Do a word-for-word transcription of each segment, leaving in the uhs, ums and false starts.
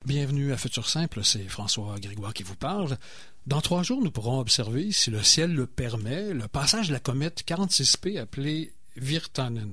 Bienvenue à Futur Simple, c'est François Grégoire qui vous parle. Dans trois jours, nous pourrons observer, si le ciel le permet, le passage de la comète quarante-six P appelée Virtanen.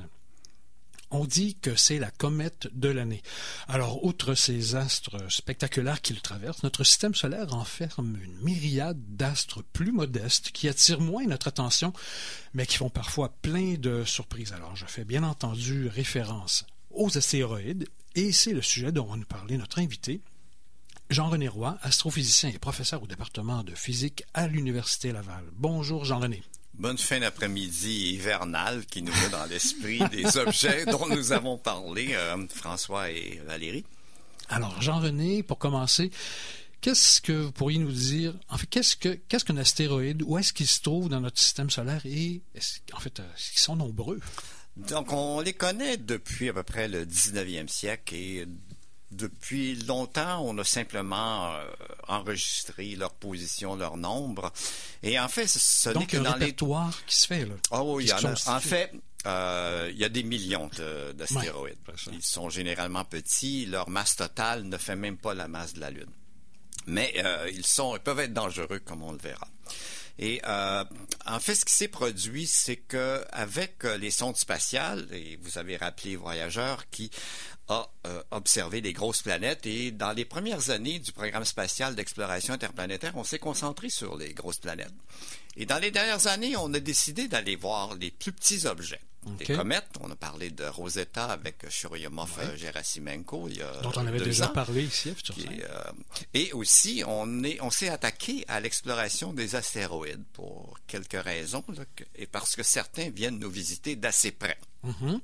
On dit que c'est la comète de l'année. Alors, outre ces astres spectaculaires qui le traversent, notre système solaire renferme une myriade d'astres plus modestes qui attirent moins notre attention, mais qui font parfois plein de surprises. Alors, je fais bien entendu référence aux astéroïdes, et c'est le sujet dont va nous parler notre invité, Jean-René Roy, astrophysicien et professeur au département de physique à l'Université Laval. Bonjour Jean-René. Bonne fin d'après-midi hivernale qui nous met dans l'esprit des objets dont nous avons parlé, euh, François et Valérie. Alors, Jean-René, pour commencer, qu'est-ce que vous pourriez nous dire? En fait, qu'est-ce que qu'est-ce qu'un astéroïde? Où est-ce qu'il se trouve dans notre système solaire? Et, est-ce, en fait, est-ce qu'ils sont nombreux? Donc, on les connaît depuis à peu près le dix-neuvième siècle et depuis longtemps, on a simplement euh, enregistré leur position, leur nombre. Et en fait, ce Donc, n'est que un dans répertoire les... qui se fait, là. Ah oui, il y en a. Constitue. En fait, euh, il y a des millions de, d'astéroïdes. Ouais, Ils sont généralement petits. Leur masse totale ne fait même pas la masse de la Lune. Mais euh, ils sont, ils peuvent être dangereux, comme on le verra. Et euh, en fait, ce qui s'est produit, c'est que avec les sondes spatiales, et vous avez rappelé Voyageur qui a euh, observé les grosses planètes, et dans les premières années du programme spatial d'exploration interplanétaire, on s'est concentré sur les grosses planètes. Et dans les dernières années, on a décidé d'aller voir les plus petits objets. Okay. Des comètes, on a parlé de Rosetta avec Churyumov-Gerasimenko ouais. il y a dont on avait deux déjà ans. parlé ici, qui, euh, et aussi, on, est, on s'est attaqué à l'exploration des astéroïdes pour quelques raisons, là, que, et parce que certains viennent nous visiter d'assez près. Mm-hmm.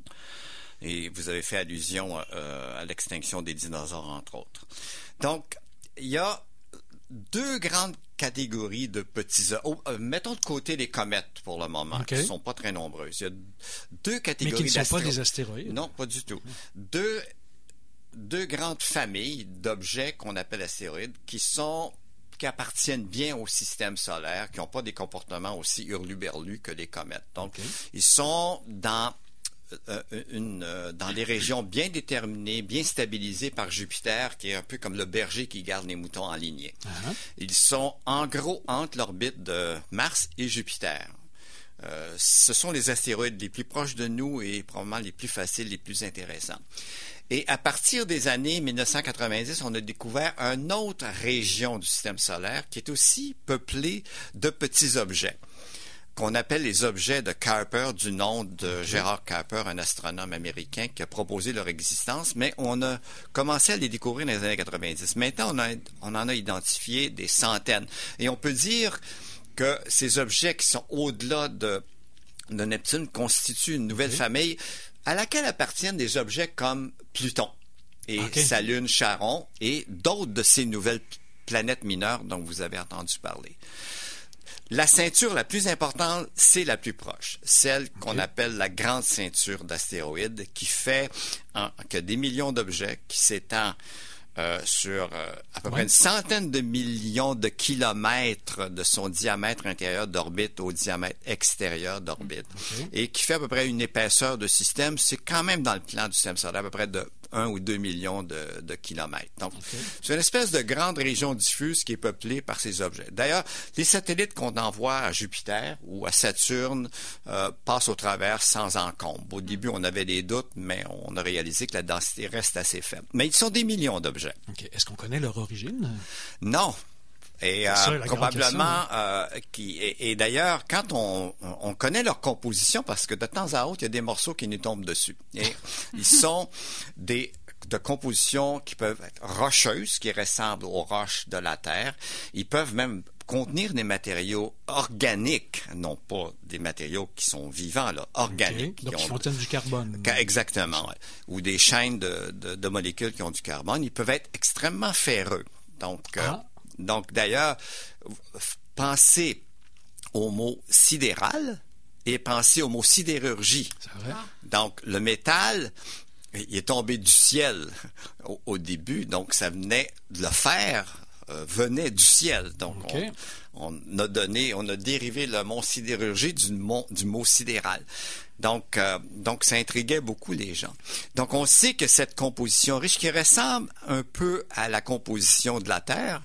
Et vous avez fait allusion euh, à l'extinction des dinosaures, entre autres. Donc, il y a deux grandes catégories de petits... Oh, euh, mettons de côté les comètes pour le moment, okay. qui ne sont pas très nombreuses. Il y a deux catégories d'astéroïdes. Mais qui ne sont pas des astéroïdes? Non, pas du tout. Deux, deux grandes familles d'objets qu'on appelle astéroïdes qui sont... qui appartiennent bien au système solaire, qui n'ont pas des comportements aussi hurluberlus que les comètes. Donc, okay. ils sont dans... Euh, une, euh, dans des régions bien déterminées, bien stabilisées par Jupiter, qui est un peu comme le berger qui garde les moutons en lignée. Uh-huh. Ils sont en gros entre l'orbite de Mars et Jupiter. Euh, ce sont les astéroïdes les plus proches de nous et probablement les plus faciles, les plus intéressants. Et à partir des années mille neuf cent quatre-vingt-dix, on a découvert une autre région du système solaire qui est aussi peuplée de petits objets, qu'on appelle les objets de Kuiper, du nom de Gérard Kuiper, un astronome américain qui a proposé leur existence, mais on a commencé à les découvrir dans les années quatre-vingt-dix. Maintenant, on, a, on en a identifié des centaines. Et on peut dire que ces objets qui sont au-delà de, de Neptune constituent une nouvelle okay. famille à laquelle appartiennent des objets comme Pluton et okay. sa lune Charon et d'autres de ces nouvelles planètes mineures dont vous avez entendu parler. La ceinture la plus importante, c'est la plus proche, celle qu'on okay. appelle la grande ceinture d'astéroïdes, qui fait hein, que des millions d'objets qui s'étend euh, sur euh, à peu ouais. près une centaine de millions de kilomètres de son diamètre intérieur d'orbite au diamètre extérieur d'orbite, okay. et qui fait à peu près une épaisseur de système, c'est quand même dans le plan du système solaire, à peu près de un ou deux millions de, de kilomètres. Donc, okay. c'est une espèce de grande région diffuse qui est peuplée par ces objets. D'ailleurs, les satellites qu'on envoie à Jupiter ou à Saturne euh, passent au travers sans encombre. Au début, on avait des doutes, mais on a réalisé que la densité reste assez faible. Mais ils sont des millions d'objets. Okay. Est-ce qu'on connaît leur origine? Non. Et euh, ça, probablement, euh, qui, et, et d'ailleurs, quand on, on connaît leur composition, parce que de temps à autre, il y a des morceaux qui nous tombent dessus. Et ils sont des de compositions qui peuvent être rocheuses, qui ressemblent aux roches de la Terre. Ils peuvent même contenir des matériaux organiques, non pas des matériaux qui sont vivants, là, organiques. Okay. Donc, qui ont, contiennent du carbone. Exactement. Ouais. Ou des chaînes de, de, de molécules qui ont du carbone. Ils peuvent être extrêmement ferreux. Donc, ah. euh, Donc, d'ailleurs, pensez au mot sidéral et pensez au mot sidérurgie. C'est vrai. Donc, le métal, il est tombé du ciel au, au début, donc ça venait de le fer euh, venait du ciel. Donc, okay. on, on a donné, on a dérivé le mont sidérurgie du mot, du mot sidéral. Donc, euh, donc, ça intriguait beaucoup les gens. Donc, on sait que cette composition riche, qui ressemble un peu à la composition de la Terre,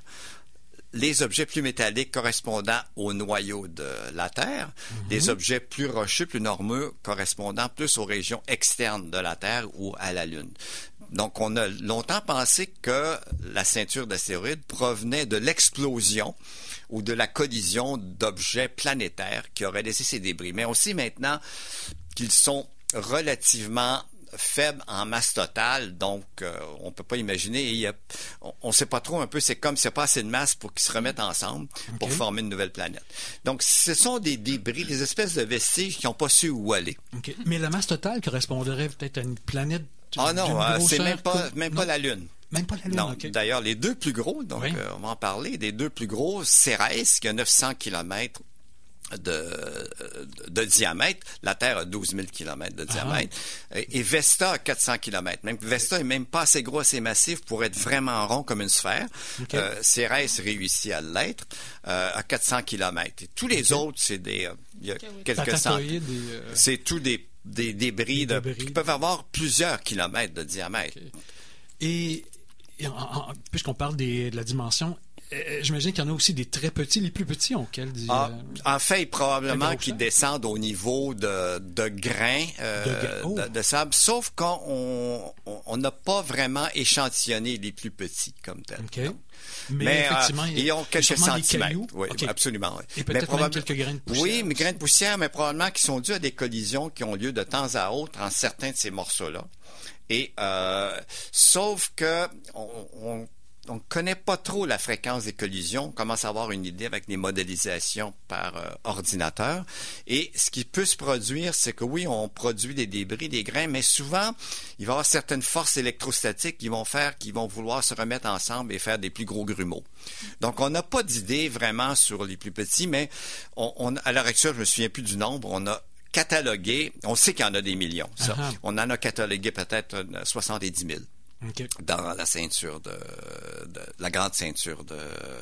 les objets plus métalliques correspondant au noyau de la Terre, mm-hmm. les objets plus rocheux, plus normaux, correspondant plus aux régions externes de la Terre ou à la Lune. Donc, on a longtemps pensé que la ceinture d'astéroïdes provenait de l'explosion ou de la collision d'objets planétaires qui auraient laissé ces débris. Mais on sait maintenant qu'ils sont relativement faibles en masse totale, donc euh, on peut pas imaginer. Et il y a, on ne sait pas trop un peu, c'est comme s'il n'y a pas assez de masse pour qu'ils se remettent ensemble okay. pour former une nouvelle planète. Donc, ce sont des débris, des espèces de vestiges qui n'ont pas su où aller. Okay. Mais la masse totale correspondrait peut-être à une planète. Ah non, euh, c'est même pas, même pas la Lune. Même pas la Lune, non. Okay. D'ailleurs, les deux plus gros, donc oui. euh, on va en parler, les deux plus gros, Cérès, qui a neuf cents kilomètres de, de diamètre, la Terre a douze mille kilomètres de diamètre, ah. et Vesta a quatre cents kilomètres. Même Vesta est même pas assez gros, assez massif pour être vraiment rond comme une sphère. Okay. Euh, Cérès réussit à l'être, euh, à quatre cents kilomètres. Et tous les okay. autres, c'est des, euh, il y a okay, oui. quelques centaines. Euh... C'est tous des, des débris, des débris. De, qui peuvent avoir plusieurs kilomètres de diamètre. Okay. Et, et en, en, puisqu'on parle des, de la dimension, Euh, j'imagine qu'il y en a aussi des très petits. Les plus petits ont quel? Dit, ah, euh, en fait, probablement qu'ils descendent au niveau de, de grains euh, de, gra- oh. de, de sable, sauf qu'on on n'a pas vraiment échantillonné les plus petits comme tel. Okay. Mais, mais effectivement, euh, ils ont quelques centimètres. Oui, okay. absolument. Oui. Et peut-être mais même quelques grains de poussière. Oui, mais grains de poussière, mais probablement qui sont dus à des collisions qui ont lieu de temps à autre en certains de ces morceaux-là. Et euh, sauf que on, on on ne connaît pas trop la fréquence des collisions. On commence à avoir une idée avec les modélisations par euh, ordinateur. Et ce qui peut se produire, c'est que oui, on produit des débris, des grains, mais souvent, il va y avoir certaines forces électrostatiques qui vont faire, qui vont vouloir se remettre ensemble et faire des plus gros grumeaux. Donc, on n'a pas d'idée vraiment sur les plus petits, mais on, on, à l'heure actuelle, je me souviens plus du nombre, on a catalogué, on sait qu'il y en a des millions, ça. Uh-huh. On en a catalogué peut-être soixante-dix mille. Okay. Dans la ceinture de, de la grande ceinture de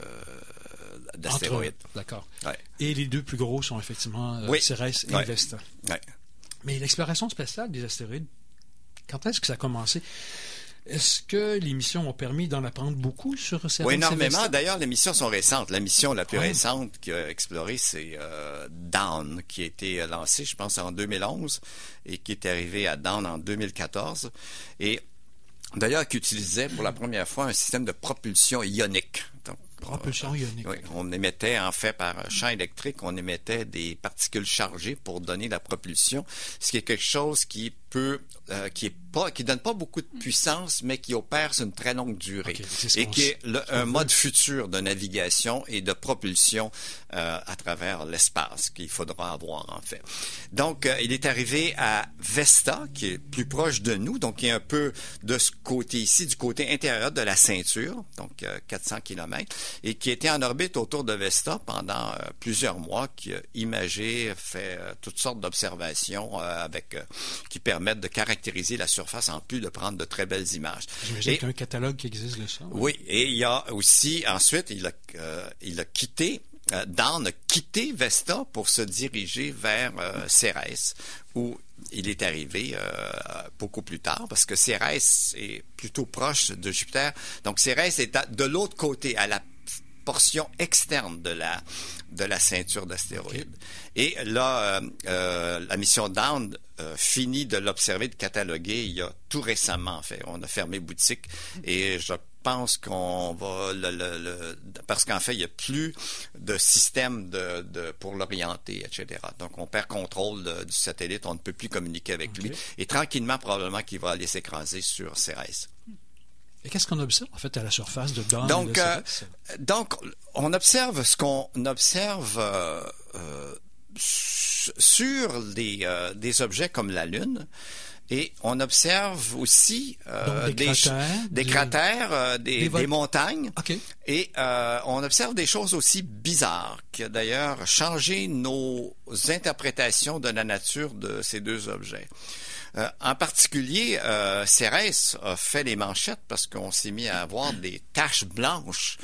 d'astéroïdes. Entre, d'accord. Ouais. Et les deux plus gros sont effectivement euh, oui. Cérès et ouais. Vesta. Ouais. Mais l'exploration spatiale des astéroïdes, quand est-ce que ça a commencé? Est-ce que les missions ont permis d'en apprendre beaucoup sur Cérès? Oui, énormément. D'ailleurs, les missions sont récentes. La mission la plus oh. récente qui a exploré, c'est euh, Dawn, qui a été lancée, je pense, en deux mille onze et qui est arrivée à Dawn en deux mille quatorze. Et d'ailleurs, qui utilisait pour la première fois un système de propulsion ionique. Donc, propulsion ionique. Oui, on émettait, en fait, par champ électrique, on émettait des particules chargées pour donner la propulsion, ce qui est quelque chose qui peut, euh, qui est pas, qui donne pas beaucoup de puissance, mais qui opère sur une très longue durée. Okay, et qui est le, un veut. mode futur de navigation et de propulsion euh, à travers l'espace qu'il faudra avoir, en fait. Donc, euh, il est arrivé à Vesta, qui est plus proche de nous, donc qui est un peu de ce côté ici, du côté intérieur de la ceinture, donc euh, quatre cents kilomètres, et qui était en orbite autour de Vesta pendant euh, plusieurs mois, qui a imagé, fait euh, toutes sortes d'observations euh, avec euh, qui permettent de caractériser la surface en plus de prendre de très belles images. J'imagine qu'il y a un catalogue qui existe de ça. Ouais. Oui, et il y a aussi, ensuite, il a, euh, il a quitté, euh, Dan a quitté Vesta pour se diriger vers euh, Cérès, où il est arrivé euh, beaucoup plus tard, parce que Cérès est plutôt proche de Jupiter. Donc, Cérès est à, de l'autre côté, à la portion externe de la de la ceinture d'astéroïdes. Okay. Et là, euh, euh, la mission Dawn euh, finit de l'observer, de cataloguer il y a tout récemment, en fait. On a fermé boutique et je pense qu'on va le, le, le parce qu'en fait, il n'y a plus de système de, de pour l'orienter, et cetera. Donc, on perd contrôle de, du satellite, on ne peut plus communiquer avec okay. lui. Et tranquillement, probablement qu'il va aller s'écraser sur Cérès. Et qu'est-ce qu'on observe, en fait, à la surface de Dawn? Donc, euh, donc, on observe ce qu'on observe euh, euh, sur des, euh, des objets comme la Lune. Et on observe aussi euh, des, des cratères, des, des, cratères, euh, des, des, des montagnes. Okay. Et euh, on observe des choses aussi bizarres qui a d'ailleurs changé nos interprétations de la nature de ces deux objets. Euh, en particulier, euh, Cérès a fait les manchettes parce qu'on s'est mis à avoir des taches blanches.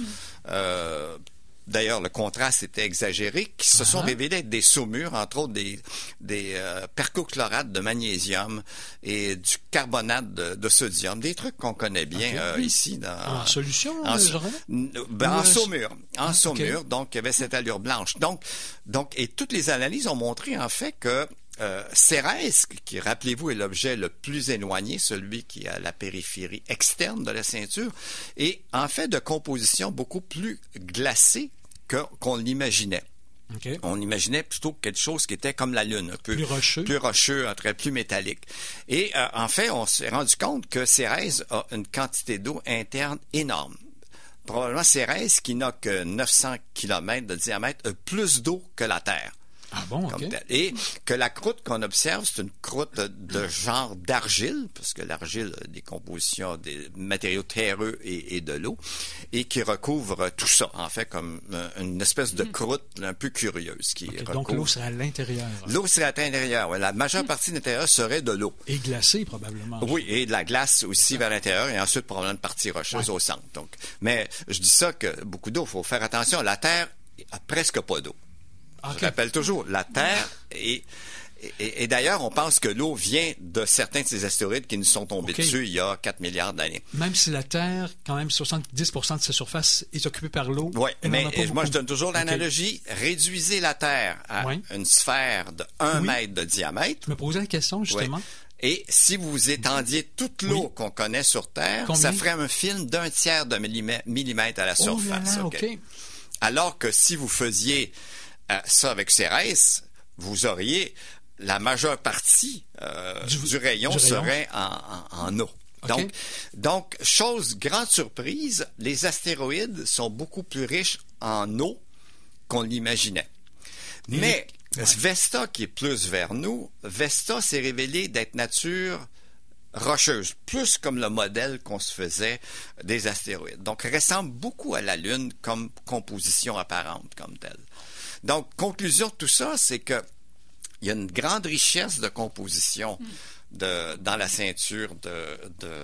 Euh, D'ailleurs, le contraste était exagéré, qui se sont Uh-huh. révélés être des saumures, entre autres des, des euh, perchlorate de magnésium et du carbonate de, de sodium, des trucs qu'on connaît bien Ok. euh, ici. Dans, En solution, en, euh, so- genre? n- ben, Ou, en euh, saumure, en Ah, saumure, ok. donc il y avait cette allure blanche. Donc, donc, et toutes les analyses ont montré en fait que euh, Cérès, qui, rappelez-vous, est l'objet le plus éloigné, celui qui est à la périphérie externe de la ceinture, est en fait de composition beaucoup plus glacée que, qu'on l'imaginait. OK. On imaginait plutôt quelque chose qui était comme la Lune, un peu Plus rocheux. plus rocheux, un trait plus métallique. Et euh, en fait, on s'est rendu compte que Cérès a une quantité d'eau interne énorme. Probablement Cérès, qui n'a que neuf cents kilomètres de diamètre, a plus d'eau que la Terre. Ah bon, Comme OK. tel. Et que la croûte qu'on observe, c'est une croûte de genre d'argile, parce que l'argile a des compositions des matériaux terreux et, et de l'eau, et qui recouvre tout ça, en fait, comme euh, une espèce de croûte un peu curieuse. Qui OK, recouvre... donc l'eau serait à l'intérieur. L'eau serait à l'intérieur, ouais. La majeure partie de l'intérieur serait de l'eau. Et glacée, probablement. Oui, et de la glace aussi vers l'intérieur, et ensuite probablement une partie rocheuse Ouais. au centre. Donc, mais je dis ça que beaucoup d'eau, il faut faire attention. La Terre a presque pas d'eau. OK. Je rappelle toujours, la Terre est... Et, et d'ailleurs, on pense que l'eau vient de certains de ces astéroïdes qui nous sont tombés OK. dessus il y a quatre milliards d'années. Même si la Terre, quand même, soixante-dix pour cent de sa surface est occupée par l'eau. Oui, elle mais en a pas moi, beaucoup. je donne toujours l'analogie. Réduisez la Terre à Ouais. une sphère de un Oui. mètre de diamètre. Je me posais la question, justement. Ouais. Et si vous étendiez toute l'eau Oui. qu'on connaît sur Terre, Combien? ça ferait un film d'un tiers de millimètre, millimètre à la Oh là surface. là, OK? OK. Alors que si vous faisiez euh, ça avec Cérès, vous auriez la majeure partie euh, Du- du, rayon du rayon. serait en, en- en eau. OK. Donc, donc, chose, grande surprise, les astéroïdes sont beaucoup plus riches en eau qu'on l'imaginait. Et Mais les- Vesta, qui est plus vers nous, Vesta s'est révélé d'être nature rocheuse, plus comme le modèle qu'on se faisait des astéroïdes. Donc, ressemble beaucoup à la Lune comme composition apparente comme telle. Donc, conclusion de tout ça, c'est que il y a une grande richesse de composition de, dans la ceinture de, de,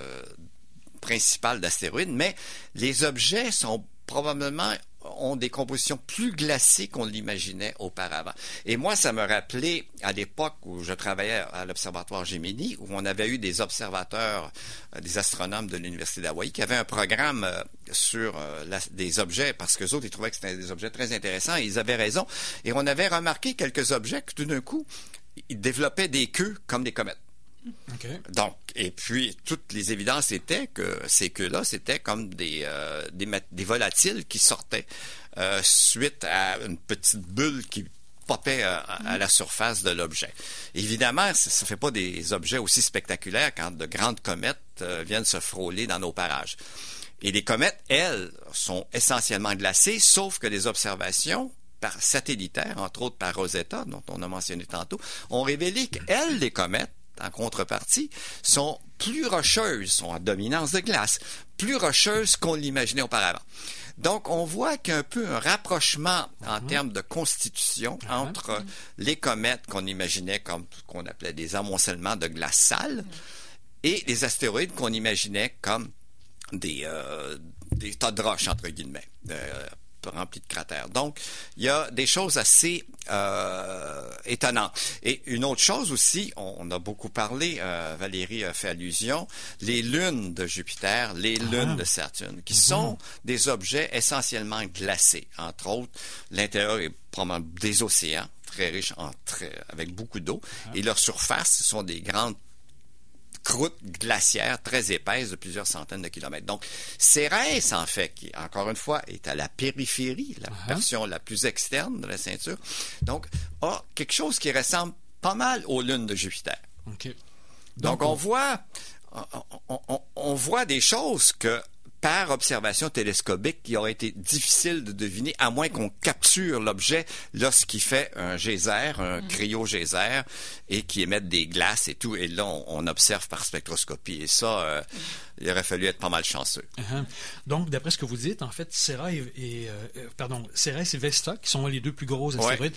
principale d'astéroïdes, mais les objets sont probablement ont des compositions plus glacées qu'on l'imaginait auparavant. Et moi, ça me rappelait à l'époque où je travaillais à l'Observatoire Gemini, où on avait eu des observateurs, euh, des astronomes de l'Université d'Hawaï, qui avaient un programme euh, sur euh, la, des objets, parce qu'eux autres, ils trouvaient que c'était des objets très intéressants, et ils avaient raison. Et on avait remarqué quelques objets que tout d'un coup, ils développaient des queues comme des comètes. OK. Donc, et puis, toutes les évidences étaient que ces queues-là, c'était comme des, euh, des, mat- des volatiles qui sortaient euh, suite à une petite bulle qui popait euh, à la surface de l'objet. Évidemment, ça ne fait pas des objets aussi spectaculaires quand de grandes comètes euh, viennent se frôler dans nos parages. Et les comètes, elles, sont essentiellement glacées, sauf que les observations par satellitaires, entre autres par Rosetta, dont on a mentionné tantôt, ont révélé qu'elles, les comètes, en contrepartie, sont plus rocheuses, sont en dominance de glace, plus rocheuses qu'on l'imaginait auparavant. Donc, on voit qu'il y a un peu un rapprochement en termes de constitution entre les comètes qu'on imaginait comme ce qu'on appelait des amoncellements de glace sale et les astéroïdes qu'on imaginait comme des, euh, des tas de roches, entre guillemets, euh, remplis de cratères. Donc, il y a des choses assez euh, étonnantes. Et une autre chose aussi, on, on a beaucoup parlé, euh, Valérie a fait allusion, les lunes de Jupiter, les lunes Ah. de Saturne, qui sont des objets essentiellement glacés. Entre autres, l'intérieur est probablement des océans, très riches, en très, avec beaucoup d'eau, et leur surface sont des grandes croûte glaciaire très épaisse de plusieurs centaines de kilomètres. Donc, Cérès, en fait, qui, encore une fois, est à la périphérie, la Uh-huh. version la plus externe de la ceinture, donc, a quelque chose qui ressemble pas mal aux lunes de Jupiter. OK. Donc, on voit, on, on- on voit des choses que, par observation télescopique, qui aurait été difficile de deviner, à moins qu'on capture l'objet lorsqu'il fait un geyser, un cryogeyser, et qui émette des glaces et tout. Et là, on, on observe par spectroscopie. Et ça, euh, il aurait fallu être pas mal chanceux. Uh-huh. Donc, d'après ce que vous dites, en fait, Cérès et, et, euh, pardon, Cérès et Vesta, qui sont les deux plus gros astéroïdes,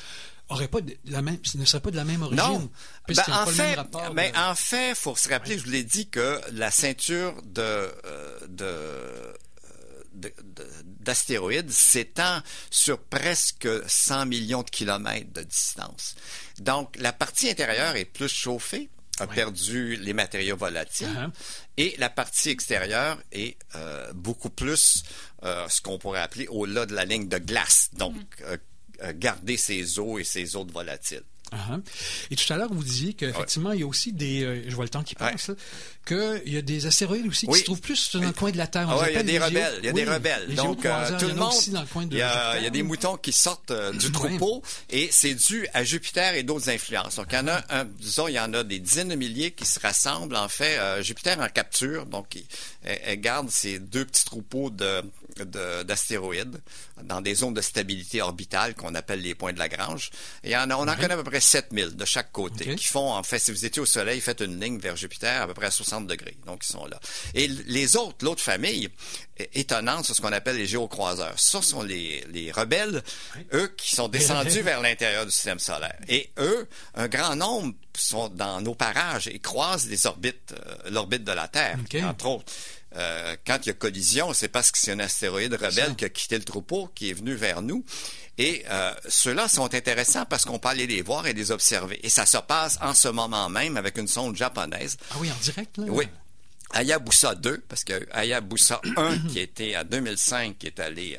aurait pas de la même, ne serait pas de la même origine. Non. Ben, en, pas fait, le même rapport ben, de... en fait, il faut se rappeler, ouais. je vous l'ai dit, que la ceinture de, euh, de, de, de, d'astéroïdes s'étend sur presque cent millions de kilomètres de distance. Donc, la partie intérieure est plus chauffée, a ouais. perdu les matériaux volatiles, uh-huh. et la partie extérieure est euh, beaucoup plus euh, ce qu'on pourrait appeler au-delà de la ligne de glace. Donc, mm-hmm. euh, euh, garder ses eaux et ses eaux volatiles. Uh-huh. Et tout à l'heure, vous disiez qu'effectivement, ouais. il y a aussi des... Euh, je vois le temps qui passe, ouais. qu'il y a des astéroïdes aussi qui oui. se trouvent plus dans le coin de la Terre. Oui, il y a des rebelles. Il y a oui, des rebelles. Donc, euh, tout le monde... Dans le coin de il, y a, il y a des moutons qui sortent euh, du troupeau et c'est dû à Jupiter et d'autres influences. Donc, il y en a, un, disons, il y en a des dizaines de milliers qui se rassemblent. En fait, euh, Jupiter en capture. Donc, il, elle, elle garde ces deux petits troupeaux de, de, d'astéroïdes dans des zones de stabilité orbitale qu'on appelle les points de Lagrange. Et en, on en ouais. connaît à peu près sept mille de chaque côté, okay. qui font, en fait, si vous étiez au Soleil, faites une ligne vers Jupiter à peu près à soixante degrés. Donc, ils sont là. Et les autres, l'autre famille étonnante, c'est ce qu'on appelle les géocroiseurs. Ça sont les, les rebelles, oui. eux, qui sont descendus vers l'intérieur du système solaire. Et eux, un grand nombre sont dans nos parages et croisent les orbites, euh, l'orbite de la Terre, okay. entre autres. Euh, quand il y a collision, c'est parce que c'est un astéroïde rebelle qui a quitté le troupeau, qui est venu vers nous. Et euh, ceux-là sont intéressants parce qu'on peut aller les voir et les observer. Et ça se passe en ce moment même avec une sonde japonaise. Ah oui, en direct, là? Oui. Hayabusa deux, parce que Hayabusa un, qui était en deux mille cinq, qui est allé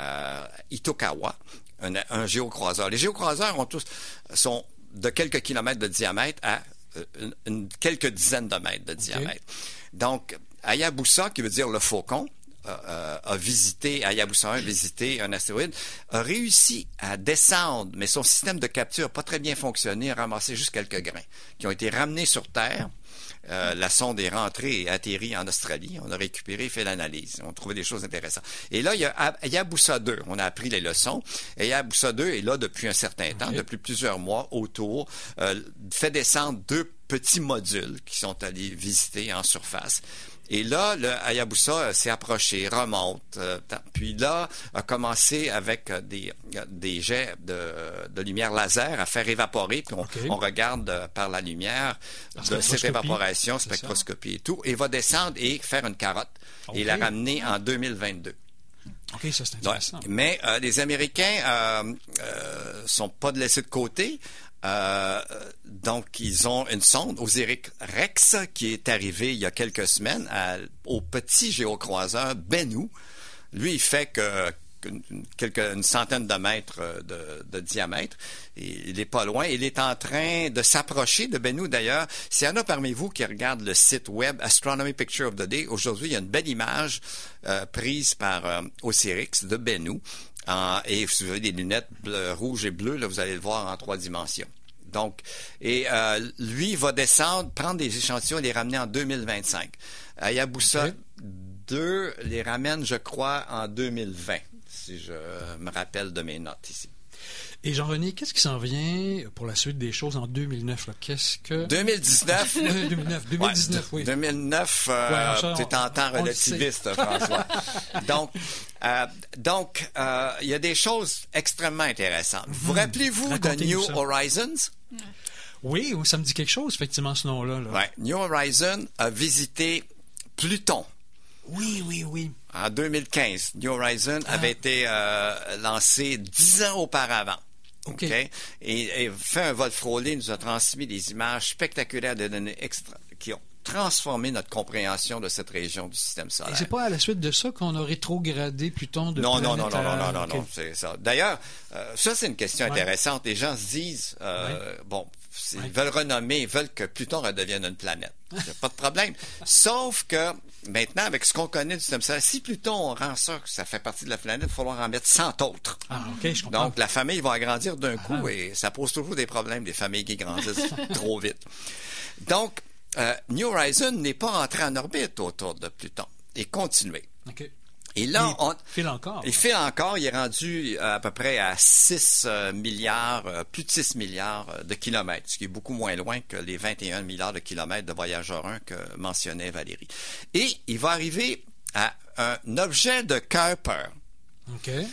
à Itokawa, un, un géocroiseur. Les géocroiseurs ont tous, sont de quelques kilomètres de diamètre à une, une, quelques dizaines de mètres de okay. diamètre. Donc, Hayabusa, qui veut dire le faucon, euh, a visité, Hayabusa un a visité un astéroïde, a réussi à descendre, mais son système de capture n'a pas très bien fonctionné, a ramassé juste quelques grains qui ont été ramenés sur Terre. Euh, la sonde est rentrée et atterrie en Australie. On a récupéré, fait l'analyse. On a trouvé des choses intéressantes. Et là, il y a Hayabusa deux. On a appris les leçons. Et Hayabusa deux est là depuis un certain temps, okay. depuis plusieurs mois, autour, euh, fait descendre deux petits modules qui sont allés visiter en surface. Et là, le Hayabusa s'est approché, remonte, euh, puis là, a commencé avec euh, des, des jets de, de lumière laser à faire évaporer, puis on, okay. on regarde euh, par la lumière de cette évaporation, spectroscopie et tout, et va descendre et faire une carotte, okay. et la ramener en deux mille vingt-deux. OK, ça c'est intéressant. Ouais. Mais euh, les Américains euh, euh, sont pas de laisser de côté. Euh, donc, ils ont une sonde, Osiris-Rex, qui est arrivée il y a quelques semaines à, au petit géocroiseur Bennu. Lui, il fait que, que quelques, une centaine de mètres de, de diamètre. Et il n'est pas loin. Il est en train de s'approcher de Bennu, d'ailleurs. S'il y en a parmi vous qui regardent le site web Astronomy Picture of the Day, aujourd'hui, il y a une belle image euh, prise par euh, Osiris de Bennu. En, et si vous avez des lunettes bleu, rouges et bleues, là, vous allez le voir en trois dimensions. Donc, et euh, lui va descendre, prendre des échantillons et les ramener en deux mille vingt-cinq. Hayabusa okay. deux les ramène, je crois, en deux mille vingt, si je me rappelle de mes notes ici. Et Jean-René, qu'est-ce qui s'en vient pour la suite des choses en deux mille neuf? Là? Qu'est-ce que... deux mille dix-neuf? euh, deux mille neuf, deux mille dix-neuf, ouais, oui. deux mille neuf, euh, ouais, tu es en temps relativiste, François. donc, euh, donc euh, il y a des choses extrêmement intéressantes. Mmh. Vous rappelez-vous de New Horizons? Oui, oui, ça me dit quelque chose, effectivement, ce nom-là. Là. Ouais. New Horizons a visité Pluton. Oui, oui, oui. En deux mille quinze, New Horizons ah. avait été euh, lancé dix ans auparavant. OK. okay? Et, et fait un vol frôlé, nous a transmis des images spectaculaires de données extra qui ont transformé notre compréhension de cette région du système solaire. Et c'est pas à la suite de ça qu'on a rétrogradé Pluton de non, non, non, non, à... non, non, non, okay. non, c'est ça. D'ailleurs, euh, ça, c'est une question ouais. intéressante. Les gens se disent, euh, ouais. bon, ils ouais. veulent renommer, ils veulent que Pluton redevienne une planète. Il n'y a pas de problème. Sauf que, maintenant, avec ce qu'on connaît du système solaire, si Pluton rend ça, que ça fait partie de la planète, il va falloir en mettre cent autres. Ah, OK, je comprends. Donc, la famille va agrandir d'un coup ah. et ça pose toujours des problèmes, des familles qui grandissent trop vite. Donc, euh, New Horizons n'est pas entré en orbite autour de Pluton et continué. OK. Et là, il on file encore. Il file encore. Il est rendu à peu près à six milliards, plus de six milliards de kilomètres, ce qui est beaucoup moins loin que les vingt et un milliards de kilomètres de Voyager un que mentionnait Valérie. Et il va arriver à un objet de Kuiper. OK.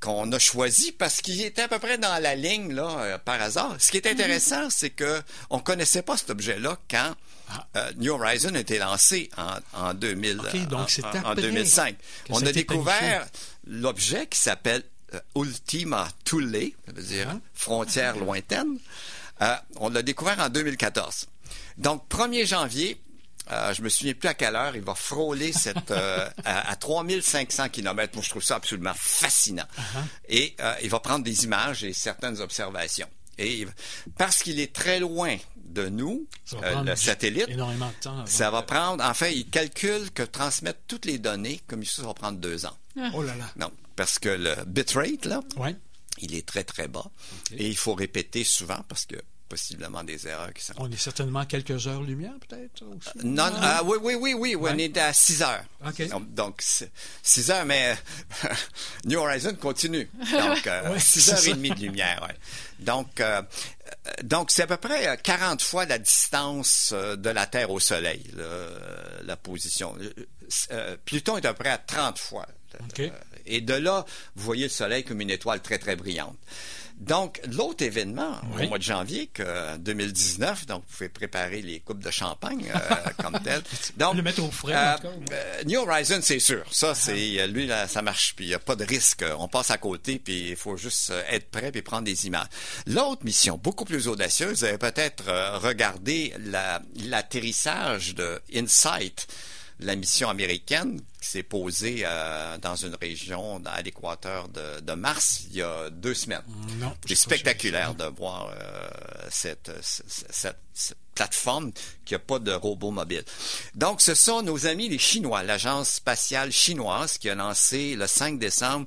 qu'on a choisi parce qu'il était à peu près dans la ligne là, euh, par hasard. Ce qui est intéressant, mm-hmm. c'est que on connaissait pas cet objet-là quand ah. euh, New Horizons a été lancé en, en deux mille, okay, donc c'est en, en deux mille cinq. On a découvert planifié. l'objet qui s'appelle euh, Ultima Thule, ça veut dire ah. frontière lointaine. Euh, on l'a découvert en deux mille quatorze. Donc, premier janvier, euh, je me souviens plus à quelle heure, il va frôler cette euh, à, à trois mille cinq cents kilomètres. Moi, je trouve ça absolument fascinant. Uh-huh. Et euh, il va prendre des images et certaines observations. Et parce qu'il est très loin de nous, euh, le satellite, énormément de temps ça va prendre, en fait, il calcule que transmettre toutes les données, comme ça, ça va prendre deux ans. Oh là là. Non, parce que le bitrate, là, ouais. il est très, très bas. Okay. Et il faut répéter souvent parce que possiblement des erreurs qui sont... On est certainement à quelques heures-lumière, peut-être? Aussi. Non, non euh, oui, oui, oui, oui, ouais. On est à six heures. Okay. Donc, donc six heures, mais New Horizons continue. Donc, euh, ouais, six heures et demie de lumière, ouais. Donc, euh, donc, c'est à peu près quarante fois la distance de la Terre au Soleil, là, la position. Euh, Pluton est à peu près à trente fois. Okay. Et de là, vous voyez le Soleil comme une étoile très, très brillante. Donc, l'autre événement, oui. au mois de janvier, que deux mille dix-neuf, donc vous pouvez préparer les coupes de champagne euh, comme tel. Donc, le mettre au frais. Euh, en tout cas, euh, New Horizons, c'est sûr. Ça, c'est lui, là, ça marche. Puis il n'y a pas de risque. On passe à côté, puis il faut juste être prêt puis prendre des images. L'autre mission, beaucoup plus audacieuse, vous avez peut-être euh, regardé la, l'atterrissage de InSight, la mission américaine qui s'est posée euh, dans une région à l'équateur de, de Mars il y a deux semaines. Non, c'est spectaculaire de voir euh, cette, cette, cette, cette plateforme qui n'a pas de robot mobile. Donc, ce sont nos amis les Chinois, l'agence spatiale chinoise qui a lancé le cinq décembre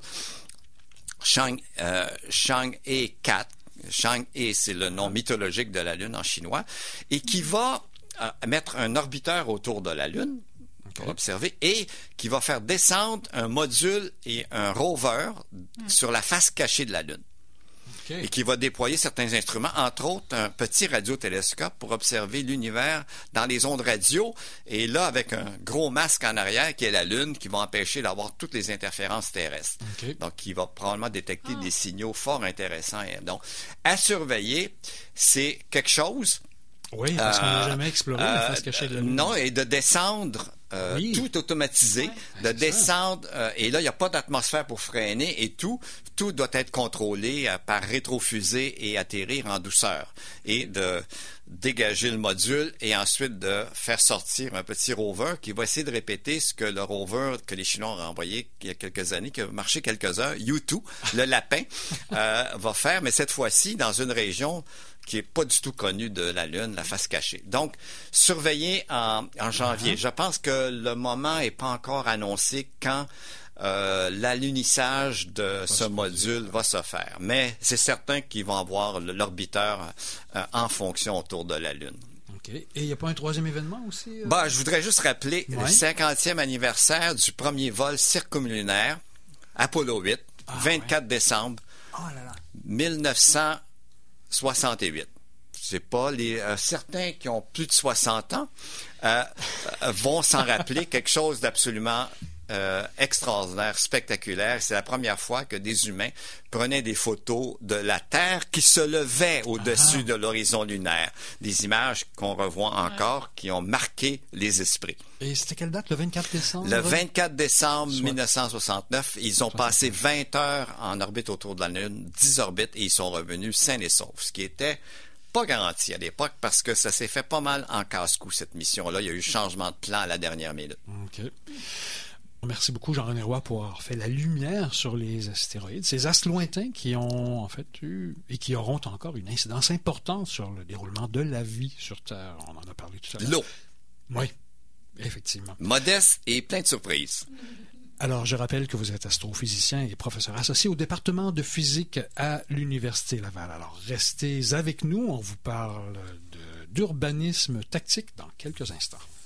Chang, euh, Chang'e quatre. Chang'e, c'est le nom mythologique de la Lune en chinois, et qui va euh, mettre un orbiteur autour de la Lune pour observer, et qui va faire descendre un module et un rover mm. sur la face cachée de la Lune. Okay. Et qui va déployer certains instruments, entre autres un petit radiotélescope pour observer l'univers dans les ondes radio, et là, avec un gros masque en arrière qui est la Lune, qui va empêcher d'avoir toutes les interférences terrestres. Okay. Donc, qui va probablement détecter ah. des signaux fort intéressants. Et donc, à surveiller, c'est quelque chose... Oui, parce euh, qu'on n'a jamais exploré euh, la face cachée de la Lune. Non, et de descendre... Euh, oui. Tout automatisé, ouais, de descendre, euh, et là, il n'y a pas d'atmosphère pour freiner, et tout, tout doit être contrôlé euh, par rétrofusée et atterrir en douceur, et de dégager le module, et ensuite de faire sortir un petit rover qui va essayer de répéter ce que le rover que les Chinois ont envoyé il y a quelques années, qui a marché quelques heures, U deux, le lapin, euh, va faire, mais cette fois-ci dans une région qui n'est pas du tout connue de la Lune, la face cachée. Donc, surveiller en, en janvier. Uh-huh. Je pense que le moment n'est pas encore annoncé quand euh, l'alunissage de ce module va se faire. Mais c'est certain qu'ils vont avoir l'orbiteur euh, en fonction autour de la Lune. OK. Et il n'y a pas un troisième événement aussi? Euh... Ben, je voudrais juste rappeler ouais. le cinquantième anniversaire du premier vol circumlunaire, Apollo huit, ah, vingt-quatre ouais. décembre oh là là. mille neuf cent soixante-huit. C'est pas les euh, certains qui ont plus de soixante ans euh, euh, vont s'en rappeler, quelque chose d'absolument euh, extraordinaire, spectaculaire. C'est la première fois que des humains prenaient des photos de la Terre qui se levait au-dessus ah. de l'horizon lunaire. Des images qu'on revoit encore, qui ont marqué les esprits. Et c'était quelle date, le vingt-quatre décembre? Le vingt-quatre décembre mille neuf cent soixante-neuf. Ils ont passé vingt heures en orbite autour de la Lune, dix orbites, et ils sont revenus sains et saufs, ce qui était pas garanti à l'époque parce que ça s'est fait pas mal en casse-cou, cette mission-là. Il y a eu changement de plan à la dernière minute. OK. Merci beaucoup, Jean-René Roy, pour avoir fait la lumière sur les astéroïdes, ces astres lointains qui ont en fait eu et qui auront encore une incidence importante sur le déroulement de la vie sur Terre. On en a parlé tout à l'heure. L'eau. Oui, effectivement. Modeste et plein de surprises. Alors, je rappelle que vous êtes astrophysicien et professeur associé au département de physique à l'Université Laval. Alors, restez avec nous, on vous parle de, d'urbanisme tactique dans quelques instants.